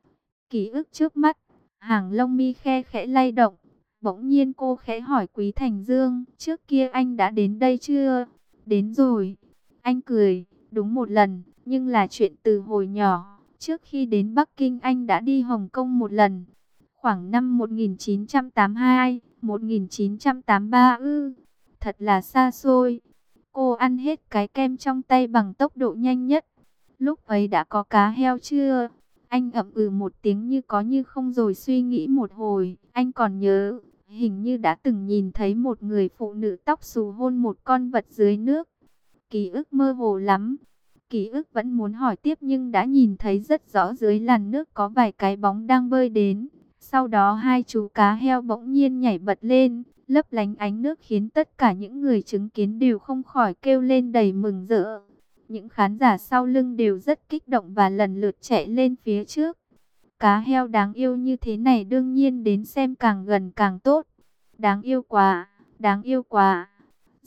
Ký Ức trước mắt, hàng lông mi khe khẽ lay động. Bỗng nhiên cô khẽ hỏi Quý Thành Dương, trước kia anh đã đến đây chưa? Đến rồi. Anh cười, đúng một lần, nhưng là chuyện từ hồi nhỏ. Trước khi đến Bắc Kinh anh đã đi Hồng Kông một lần. Khoảng năm một nghìn chín trăm tám mươi hai, một nghìn chín trăm tám mươi ba ư. Thật là xa xôi. Cô ăn hết cái kem trong tay bằng tốc độ nhanh nhất. Lúc ấy đã có cá heo chưa? Anh ậm ừ một tiếng như có như không rồi suy nghĩ một hồi. Anh còn nhớ, hình như đã từng nhìn thấy một người phụ nữ tóc xù hôn một con vật dưới nước. Ký ức mơ hồ lắm. Ký ức vẫn muốn hỏi tiếp nhưng đã nhìn thấy rất rõ dưới làn nước có vài cái bóng đang bơi đến. Sau đó hai chú cá heo bỗng nhiên nhảy bật lên, lấp lánh ánh nước khiến tất cả những người chứng kiến đều không khỏi kêu lên đầy mừng rỡ. Những khán giả sau lưng đều rất kích động và lần lượt chạy lên phía trước. Cá heo đáng yêu như thế này đương nhiên đến xem càng gần càng tốt. Đáng yêu quá, đáng yêu quá.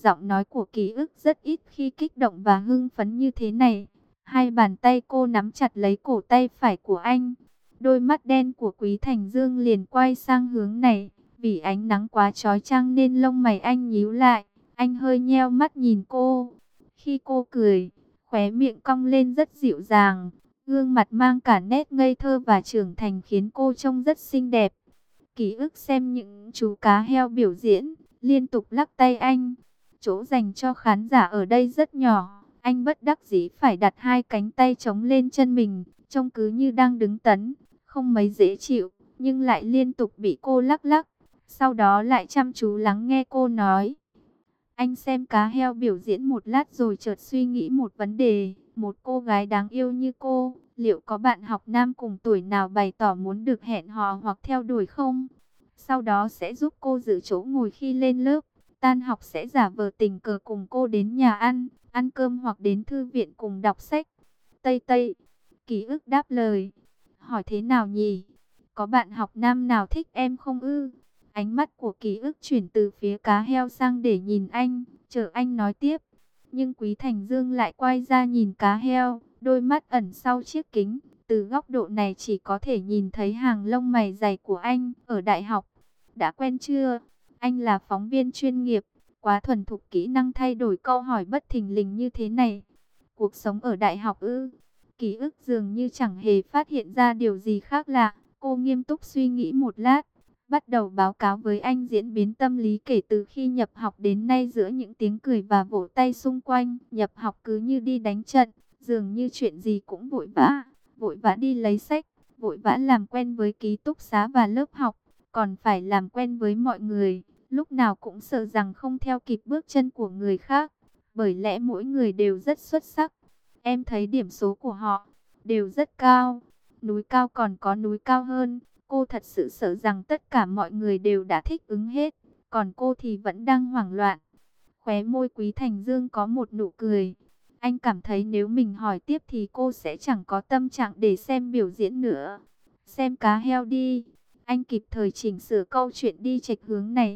Giọng nói của Ký Ức rất ít khi kích động và hưng phấn như thế này. Hai bàn tay cô nắm chặt lấy cổ tay phải của anh. Đôi mắt đen của Quý Thành Dương liền quay sang hướng này. Vì ánh nắng quá chói chang nên lông mày anh nhíu lại. Anh hơi nheo mắt nhìn cô. Khi cô cười, khóe miệng cong lên rất dịu dàng. Gương mặt mang cả nét ngây thơ và trưởng thành khiến cô trông rất xinh đẹp. Ký Ức xem những chú cá heo biểu diễn, liên tục lắc tay anh. Chỗ dành cho khán giả ở đây rất nhỏ. Anh bất đắc dĩ phải đặt hai cánh tay chống lên chân mình, trông cứ như đang đứng tấn, không mấy dễ chịu, nhưng lại liên tục bị cô lắc lắc. Sau đó lại chăm chú lắng nghe cô nói. Anh xem cá heo biểu diễn một lát rồi chợt suy nghĩ một vấn đề. Một cô gái đáng yêu như cô, liệu có bạn học nam cùng tuổi nào bày tỏ muốn được hẹn hò hoặc theo đuổi không? Sau đó sẽ giúp cô giữ chỗ ngồi khi lên lớp. Tan học sẽ giả vờ tình cờ cùng cô đến nhà ăn, ăn cơm hoặc đến thư viện cùng đọc sách. Tây Tây, Ký Ức đáp lời. Hỏi thế nào nhỉ? Có bạn học nam nào thích em không ư? Ánh mắt của Ký Ức chuyển từ phía cá heo sang để nhìn anh, chờ anh nói tiếp. Nhưng Quý Thành Dương lại quay ra nhìn cá heo, đôi mắt ẩn sau chiếc kính. Từ góc độ này chỉ có thể nhìn thấy hàng lông mày dày của anh ở đại học. Đã quen chưa? Anh là phóng viên chuyên nghiệp, quá thuần thục kỹ năng thay đổi câu hỏi bất thình lình như thế này. Cuộc sống ở đại học ư? Ký Ức dường như chẳng hề phát hiện ra điều gì khác lạ. Cô nghiêm túc suy nghĩ một lát, bắt đầu báo cáo với anh diễn biến tâm lý kể từ khi nhập học đến nay. Giữa những tiếng cười và vỗ tay xung quanh, nhập học cứ như đi đánh trận, dường như chuyện gì cũng vội vã, vội vã đi lấy sách, vội vã làm quen với ký túc xá và lớp học, còn phải làm quen với mọi người, lúc nào cũng sợ rằng không theo kịp bước chân của người khác, bởi lẽ mỗi người đều rất xuất sắc. Em thấy điểm số của họ đều rất cao, núi cao còn có núi cao hơn. Cô thật sự sợ rằng tất cả mọi người đều đã thích ứng hết, còn cô thì vẫn đang hoảng loạn. Khóe môi Quý Thành Dương có một nụ cười. Anh cảm thấy nếu mình hỏi tiếp thì cô sẽ chẳng có tâm trạng để xem biểu diễn nữa. Xem cá heo đi. Anh kịp thời chỉnh sửa câu chuyện đi chệch hướng này.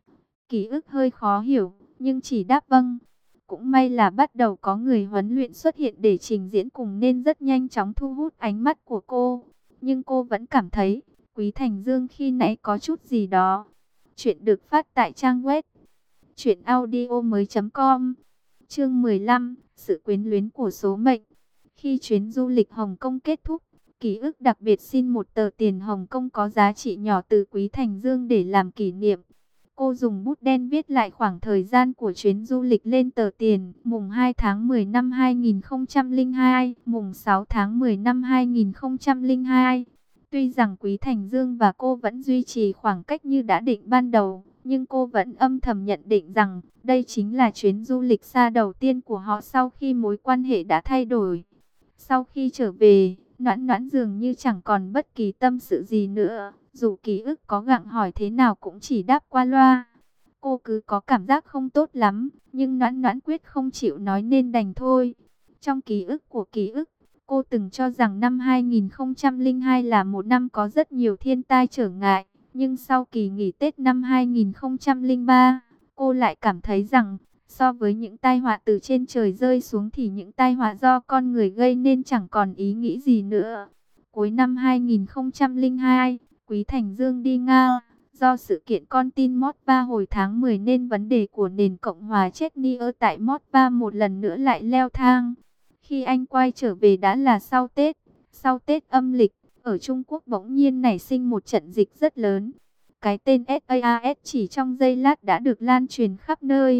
Ký Ức hơi khó hiểu, nhưng chỉ đáp vâng. Cũng may là bắt đầu có người huấn luyện xuất hiện để trình diễn cùng nên rất nhanh chóng thu hút ánh mắt của cô. Nhưng cô vẫn cảm thấy Quý Thành Dương khi nãy có chút gì đó. Chuyện được phát tại trang web truyện audio mới chấm com. Chương mười lăm, sự quyến luyến của số mệnh. Khi chuyến du lịch Hồng Kông kết thúc, Ký Ức đặc biệt xin một tờ tiền Hồng Kông có giá trị nhỏ từ Quý Thành Dương để làm kỷ niệm. Cô dùng bút đen viết lại khoảng thời gian của chuyến du lịch lên tờ tiền. Mùng hai tháng mười năm hai nghìn không trăm lẻ hai, mùng sáu tháng mười năm hai nghìn không trăm lẻ hai. Tuy rằng Quý Thành Dương và cô vẫn duy trì khoảng cách như đã định ban đầu, nhưng cô vẫn âm thầm nhận định rằng đây chính là chuyến du lịch xa đầu tiên của họ sau khi mối quan hệ đã thay đổi. Sau khi trở về, Noãn Noãn dường như chẳng còn bất kỳ tâm sự gì nữa, dù Ký Ức có gặng hỏi thế nào cũng chỉ đáp qua loa. Cô cứ có cảm giác không tốt lắm, nhưng Noãn Noãn quyết không chịu nói nên đành thôi. Trong ký ức của Ký Ức, cô từng cho rằng năm hai nghìn không trăm lẻ hai là một năm có rất nhiều thiên tai trở ngại. Nhưng sau kỳ nghỉ Tết năm hai nghìn không trăm lẻ ba, cô lại cảm thấy rằng so với những tai họa từ trên trời rơi xuống thì những tai họa do con người gây nên chẳng còn ý nghĩ gì nữa. Cuối năm hai nghìn không trăm lẻ hai, Quý Thành Dương đi Nga. Do sự kiện con tin Moscow hồi tháng mười nên vấn đề của nền Cộng hòa Chechnya tại Moscow một lần nữa lại leo thang. Khi anh quay trở về đã là sau Tết. Sau Tết âm lịch, ở Trung Quốc bỗng nhiên nảy sinh một trận dịch rất lớn. Cái tên SARS chỉ trong giây lát đã được lan truyền khắp nơi.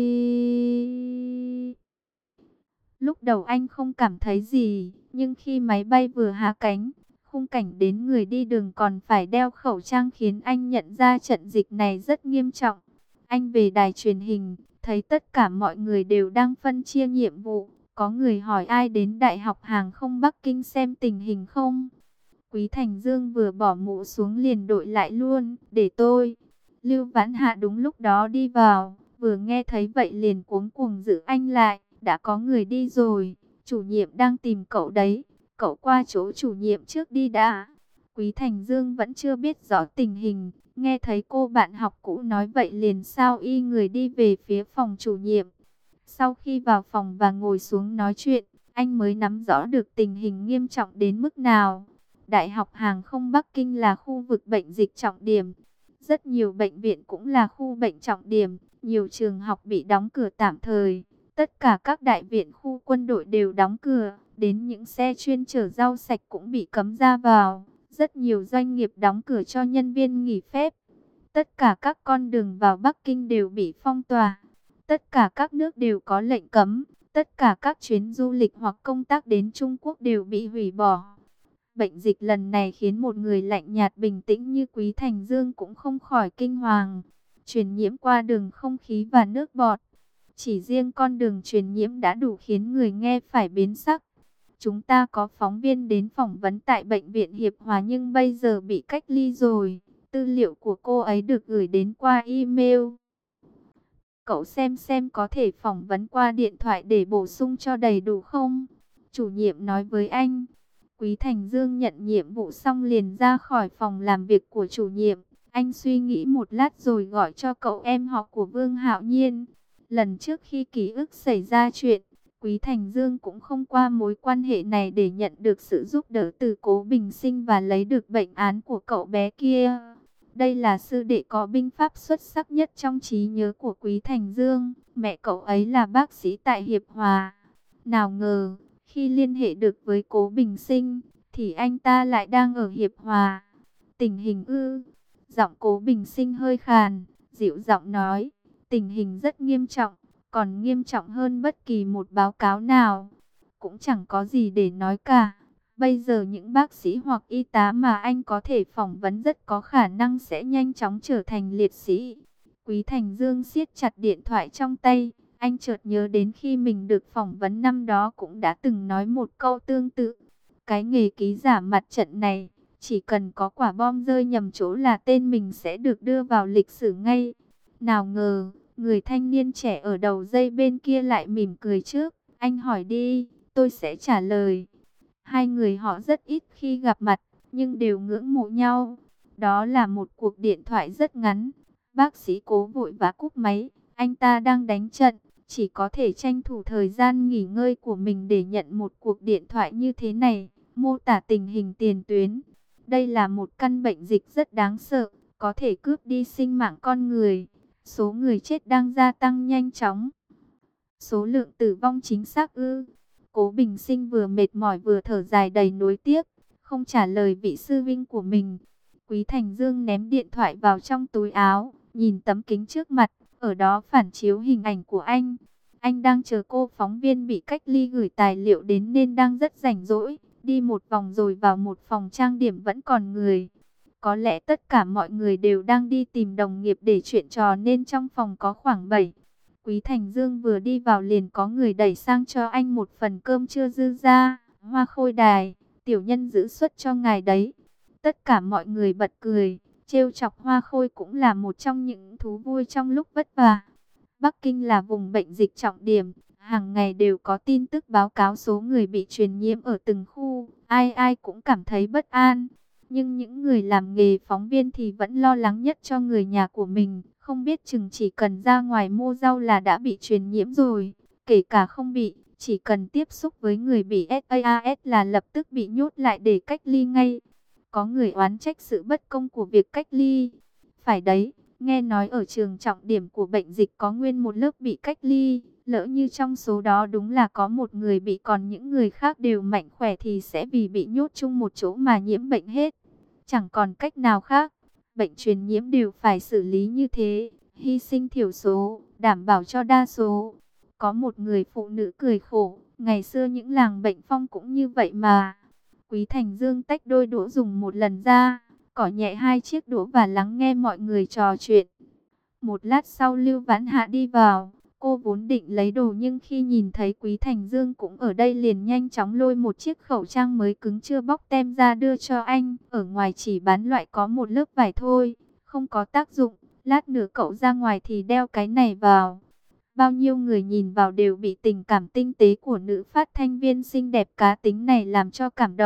Lúc đầu anh không cảm thấy gì, nhưng khi máy bay vừa hạ cánh, khung cảnh đến người đi đường còn phải đeo khẩu trang khiến anh nhận ra trận dịch này rất nghiêm trọng. Anh về đài truyền hình, thấy tất cả mọi người đều đang phân chia nhiệm vụ. Có người hỏi ai đến Đại học Hàng không Bắc Kinh xem tình hình không? Quý Thành Dương vừa bỏ mũ xuống liền đội lại luôn, để tôi. Lưu Vãn Hạ đúng lúc đó đi vào, vừa nghe thấy vậy liền cuống cuồng giữ anh lại. Đã có người đi rồi, chủ nhiệm đang tìm cậu đấy, cậu qua chỗ chủ nhiệm trước đi đã. Quý Thành Dương vẫn chưa biết rõ tình hình, nghe thấy cô bạn học cũ nói vậy liền sao y người đi về phía phòng chủ nhiệm. Sau khi vào phòng và ngồi xuống nói chuyện, anh mới nắm rõ được tình hình nghiêm trọng đến mức nào. Đại học Hàng không Bắc Kinh là khu vực bệnh dịch trọng điểm. Rất nhiều bệnh viện cũng là khu bệnh trọng điểm, nhiều trường học bị đóng cửa tạm thời. Tất cả các đại viện khu quân đội đều đóng cửa, đến những xe chuyên chở rau sạch cũng bị cấm ra vào. Rất nhiều doanh nghiệp đóng cửa cho nhân viên nghỉ phép. Tất cả các con đường vào Bắc Kinh đều bị phong tỏa. Tất cả các nước đều có lệnh cấm. Tất cả các chuyến du lịch hoặc công tác đến Trung Quốc đều bị hủy bỏ. Bệnh dịch lần này khiến một người lạnh nhạt bình tĩnh như Quý Thành Dương cũng không khỏi kinh hoàng. Truyền nhiễm qua đường không khí và nước bọt. Chỉ riêng con đường truyền nhiễm đã đủ khiến người nghe phải biến sắc. Chúng ta có phóng viên đến phỏng vấn tại Bệnh viện Hiệp Hòa nhưng bây giờ bị cách ly rồi. Tư liệu của cô ấy được gửi đến qua email. Cậu xem xem có thể phỏng vấn qua điện thoại để bổ sung cho đầy đủ không? Chủ nhiệm nói với anh. Quý Thành Dương nhận nhiệm vụ xong liền ra khỏi phòng làm việc của chủ nhiệm. Anh suy nghĩ một lát rồi gọi cho cậu em họ của Vương Hạo Nhiên. Lần trước khi ký ức xảy ra chuyện, Quý Thành Dương cũng không qua mối quan hệ này để nhận được sự giúp đỡ từ Cố Bình Sinh và lấy được bệnh án của cậu bé kia. Đây là sư đệ có binh pháp xuất sắc nhất trong trí nhớ của Quý Thành Dương. Mẹ cậu ấy là bác sĩ tại Hiệp Hòa. Nào ngờ, khi liên hệ được với Cố Bình Sinh, thì anh ta lại đang ở Hiệp Hòa. Tình hình ư? Giọng Cố Bình Sinh hơi khàn, dịu giọng nói. Tình hình rất nghiêm trọng, còn nghiêm trọng hơn bất kỳ một báo cáo nào. Cũng chẳng có gì để nói cả. Bây giờ những bác sĩ hoặc y tá mà anh có thể phỏng vấn rất có khả năng sẽ nhanh chóng trở thành liệt sĩ. Quý Thành Dương siết chặt điện thoại trong tay. Anh chợt nhớ đến khi mình được phỏng vấn năm đó cũng đã từng nói một câu tương tự. Cái nghề ký giả mặt trận này, chỉ cần có quả bom rơi nhầm chỗ là tên mình sẽ được đưa vào lịch sử ngay. Nào ngờ, người thanh niên trẻ ở đầu dây bên kia lại mỉm cười trước. Anh hỏi đi, tôi sẽ trả lời. Hai người họ rất ít khi gặp mặt, nhưng đều ngưỡng mộ nhau. Đó là một cuộc điện thoại rất ngắn. Bác sĩ Cố vội vã cúp máy. Anh ta đang đánh trận, chỉ có thể tranh thủ thời gian nghỉ ngơi của mình để nhận một cuộc điện thoại như thế này, mô tả tình hình tiền tuyến. Đây là một căn bệnh dịch rất đáng sợ, có thể cướp đi sinh mạng con người. Số người chết đang gia tăng nhanh chóng. Số lượng tử vong chính xác ư? Cố Bình Sinh vừa mệt mỏi vừa thở dài đầy nuối tiếc, không trả lời vị sư vinh của mình. Quý Thành Dương ném điện thoại vào trong túi áo, nhìn tấm kính trước mặt, ở đó phản chiếu hình ảnh của anh. Anh đang chờ cô phóng viên bị cách ly gửi tài liệu đến nên đang rất rảnh rỗi, đi một vòng rồi vào một phòng trang điểm vẫn còn người. Có lẽ tất cả mọi người đều đang đi tìm đồng nghiệp để chuyện trò nên trong phòng có khoảng bảy. Quý Thành Dương vừa đi vào liền có người đẩy sang cho anh một phần cơm chưa dư ra. Hoa Khôi Đài, tiểu nhân giữ suất cho ngài đấy. Tất cả mọi người bật cười, trêu chọc Hoa Khôi cũng là một trong những thú vui trong lúc vất vả. Bắc Kinh là vùng bệnh dịch trọng điểm, hàng ngày đều có tin tức báo cáo số người bị truyền nhiễm ở từng khu, ai ai cũng cảm thấy bất an. Nhưng những người làm nghề phóng viên thì vẫn lo lắng nhất cho người nhà của mình, không biết chừng chỉ cần ra ngoài mua rau là đã bị truyền nhiễm rồi, kể cả không bị, chỉ cần tiếp xúc với người bị SARS là lập tức bị nhốt lại để cách ly ngay. Có người oán trách sự bất công của việc cách ly. Phải đấy, nghe nói ở trường trọng điểm của bệnh dịch có nguyên một lớp bị cách ly, lỡ như trong số đó đúng là có một người bị còn những người khác đều mạnh khỏe thì sẽ vì bị nhốt chung một chỗ mà nhiễm bệnh hết. Chẳng còn cách nào khác, bệnh truyền nhiễm đều phải xử lý như thế, hy sinh thiểu số, đảm bảo cho đa số. Có một người phụ nữ cười khổ, ngày xưa những làng bệnh phong cũng như vậy mà. Quý Thành Dương tách đôi đũa dùng một lần ra, cỏ nhẹ hai chiếc đũa và lắng nghe mọi người trò chuyện. Một lát sau Lưu Vãn Hạ đi vào, cô vốn định lấy đồ nhưng khi nhìn thấy Quý Thành Dương cũng ở đây liền nhanh chóng lôi một chiếc khẩu trang mới cứng chưa bóc tem ra đưa cho anh. Ở ngoài chỉ bán loại có một lớp vải thôi, không có tác dụng, lát nữa cậu ra ngoài thì đeo cái này vào. Bao nhiêu người nhìn vào đều bị tình cảm tinh tế của nữ phát thanh viên xinh đẹp cá tính này làm cho cảm động.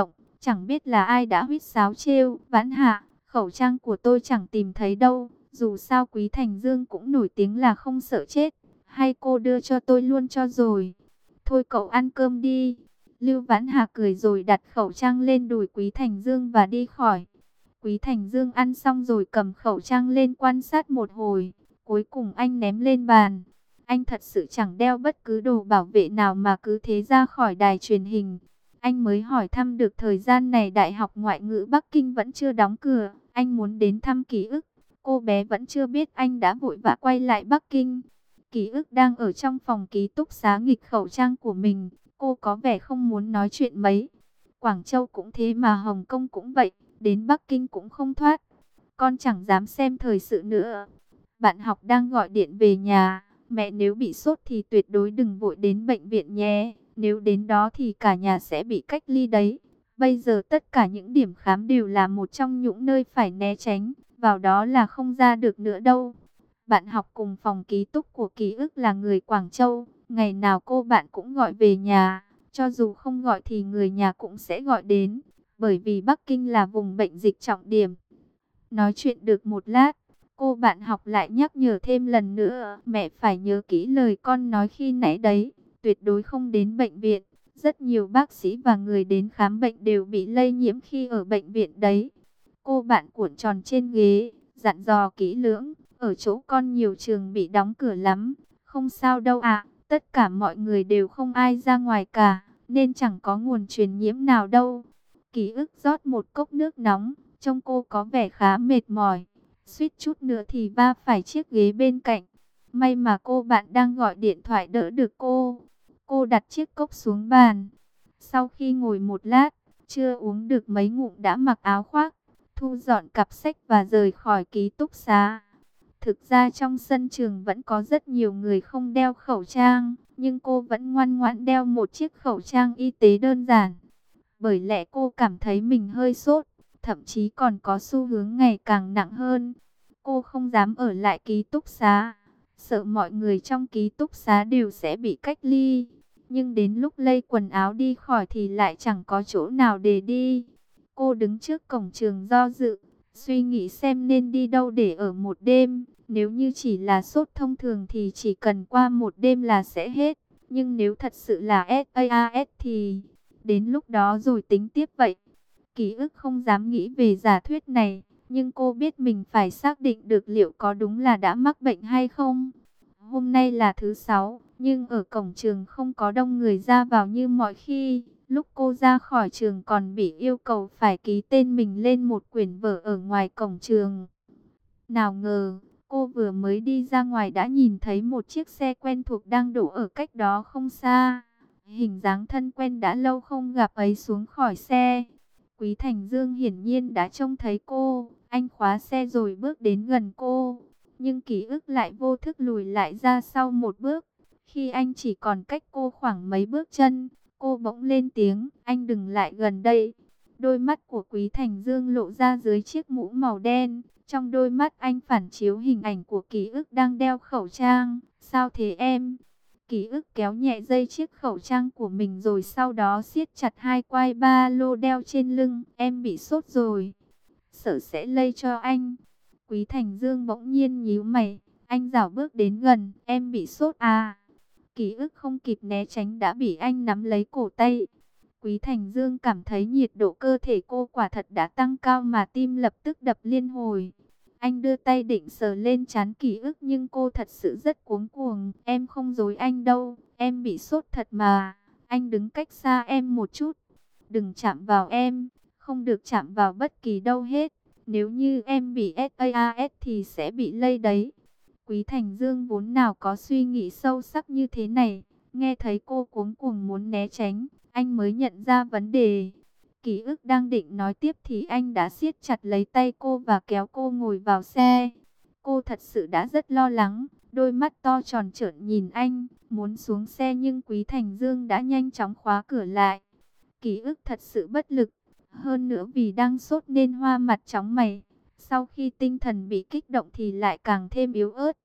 Chẳng biết là ai đã huýt sáo trêu Vãn Hạ, khẩu trang của tôi chẳng tìm thấy đâu. Dù sao Quý Thành Dương cũng nổi tiếng là không sợ chết. Hay cô đưa cho tôi luôn cho rồi. Thôi cậu ăn cơm đi. Lưu Vãn Hạ cười rồi đặt khẩu trang lên đùi Quý Thành Dương và đi khỏi. Quý Thành Dương ăn xong rồi cầm khẩu trang lên quan sát một hồi. Cuối cùng anh ném lên bàn. Anh thật sự chẳng đeo bất cứ đồ bảo vệ nào mà cứ thế ra khỏi đài truyền hình. Anh mới hỏi thăm được thời gian này Đại học Ngoại ngữ Bắc Kinh vẫn chưa đóng cửa. Anh muốn đến thăm ký ức. Cô bé vẫn chưa biết anh đã vội vã quay lại Bắc Kinh. Ký ức đang ở trong phòng ký túc xá nghịch khẩu trang của mình. Cô có vẻ không muốn nói chuyện mấy. Quảng Châu cũng thế mà Hồng Kông cũng vậy. Đến Bắc Kinh cũng không thoát. Con chẳng dám xem thời sự nữa. Bạn học đang gọi điện về nhà. Mẹ nếu bị sốt thì tuyệt đối đừng vội đến bệnh viện nhé. Nếu đến đó thì cả nhà sẽ bị cách ly đấy. Bây giờ tất cả những điểm khám đều là một trong những nơi phải né tránh. Vào đó là không ra được nữa đâu. Bạn học cùng phòng ký túc của ký ức là người Quảng Châu. Ngày nào cô bạn cũng gọi về nhà. Cho dù không gọi thì người nhà cũng sẽ gọi đến. Bởi vì Bắc Kinh là vùng bệnh dịch trọng điểm. Nói chuyện được một lát, cô bạn học lại nhắc nhở thêm lần nữa. Mẹ phải nhớ kỹ lời con nói khi nãy đấy. Tuyệt đối không đến bệnh viện. Rất nhiều bác sĩ và người đến khám bệnh đều bị lây nhiễm khi ở bệnh viện đấy. Cô bạn cuộn tròn trên ghế, dặn dò kỹ lưỡng. Ở chỗ con nhiều trường bị đóng cửa lắm. Không sao đâu ạ. Tất cả mọi người đều không ai ra ngoài cả. Nên chẳng có nguồn truyền nhiễm nào đâu. Ký ức rót một cốc nước nóng. Trông cô có vẻ khá mệt mỏi. Suýt chút nữa thì va phải chiếc ghế bên cạnh. May mà cô bạn đang gọi điện thoại đỡ được cô. Cô đặt chiếc cốc xuống bàn. Sau khi ngồi một lát, chưa uống được mấy ngụm đã mặc áo khoác, thu dọn cặp sách và rời khỏi ký túc xá. Thực ra trong sân trường vẫn có rất nhiều người không đeo khẩu trang, nhưng cô vẫn ngoan ngoãn đeo một chiếc khẩu trang y tế đơn giản. Bởi lẽ cô cảm thấy mình hơi sốt, thậm chí còn có xu hướng ngày càng nặng hơn. Cô không dám ở lại ký túc xá, sợ mọi người trong ký túc xá đều sẽ bị cách ly. Nhưng đến lúc lây quần áo đi khỏi thì lại chẳng có chỗ nào để đi. Cô đứng trước cổng trường do dự, suy nghĩ xem nên đi đâu để ở một đêm. Nếu như chỉ là sốt thông thường thì chỉ cần qua một đêm là sẽ hết. Nhưng nếu thật sự là SARS thì đến lúc đó rồi tính tiếp vậy. Ký ức không dám nghĩ về giả thuyết này, nhưng cô biết mình phải xác định được liệu có đúng là đã mắc bệnh hay không. Hôm nay là thứ sáu, nhưng ở cổng trường không có đông người ra vào như mọi khi. Lúc cô ra khỏi trường còn bị yêu cầu phải ký tên mình lên một quyển vở ở ngoài cổng trường. Nào ngờ, cô vừa mới đi ra ngoài đã nhìn thấy một chiếc xe quen thuộc đang đổ ở cách đó không xa. Hình dáng thân quen đã lâu không gặp ấy xuống khỏi xe. Quý Thành Dương hiển nhiên đã trông thấy cô. Anh khóa xe rồi bước đến gần cô. Nhưng ký ức lại vô thức lùi lại ra sau một bước. Khi anh chỉ còn cách cô khoảng mấy bước chân, cô bỗng lên tiếng, anh đừng lại gần đây. Đôi mắt của Quý Thành Dương lộ ra dưới chiếc mũ màu đen. Trong đôi mắt anh phản chiếu hình ảnh của ký ức đang đeo khẩu trang. Sao thế em? Ký ức kéo nhẹ dây chiếc khẩu trang của mình rồi sau đó siết chặt hai quai ba lô đeo trên lưng. Em bị sốt rồi. Sợ sẽ lây cho anh. Quý Thành Dương bỗng nhiên nhíu mày. Anh rảo bước đến gần. Em bị sốt à? Ký ức không kịp né tránh đã bị anh nắm lấy cổ tay. Quý Thành Dương cảm thấy nhiệt độ cơ thể cô quả thật đã tăng cao mà tim lập tức đập liên hồi. Anh đưa tay định sờ lên trán ký ức nhưng cô thật sự rất cuống cuồng. Em không dối anh đâu, em bị sốt thật mà. Anh đứng cách xa em một chút. Đừng chạm vào em, không được chạm vào bất kỳ đâu hết. Nếu như em bị SARS thì sẽ bị lây đấy. Quý Thành Dương vốn nào có suy nghĩ sâu sắc như thế này. Nghe thấy cô cuống cuồng muốn né tránh, anh mới nhận ra vấn đề. Ký ức đang định nói tiếp thì anh đã siết chặt lấy tay cô và kéo cô ngồi vào xe. Cô thật sự đã rất lo lắng, đôi mắt to tròn trợn nhìn anh, muốn xuống xe nhưng Quý Thành Dương đã nhanh chóng khóa cửa lại. Ký ức thật sự bất lực, hơn nữa vì đang sốt nên hoa mặt chóng mày. Sau khi tinh thần bị kích động thì lại càng thêm yếu ớt.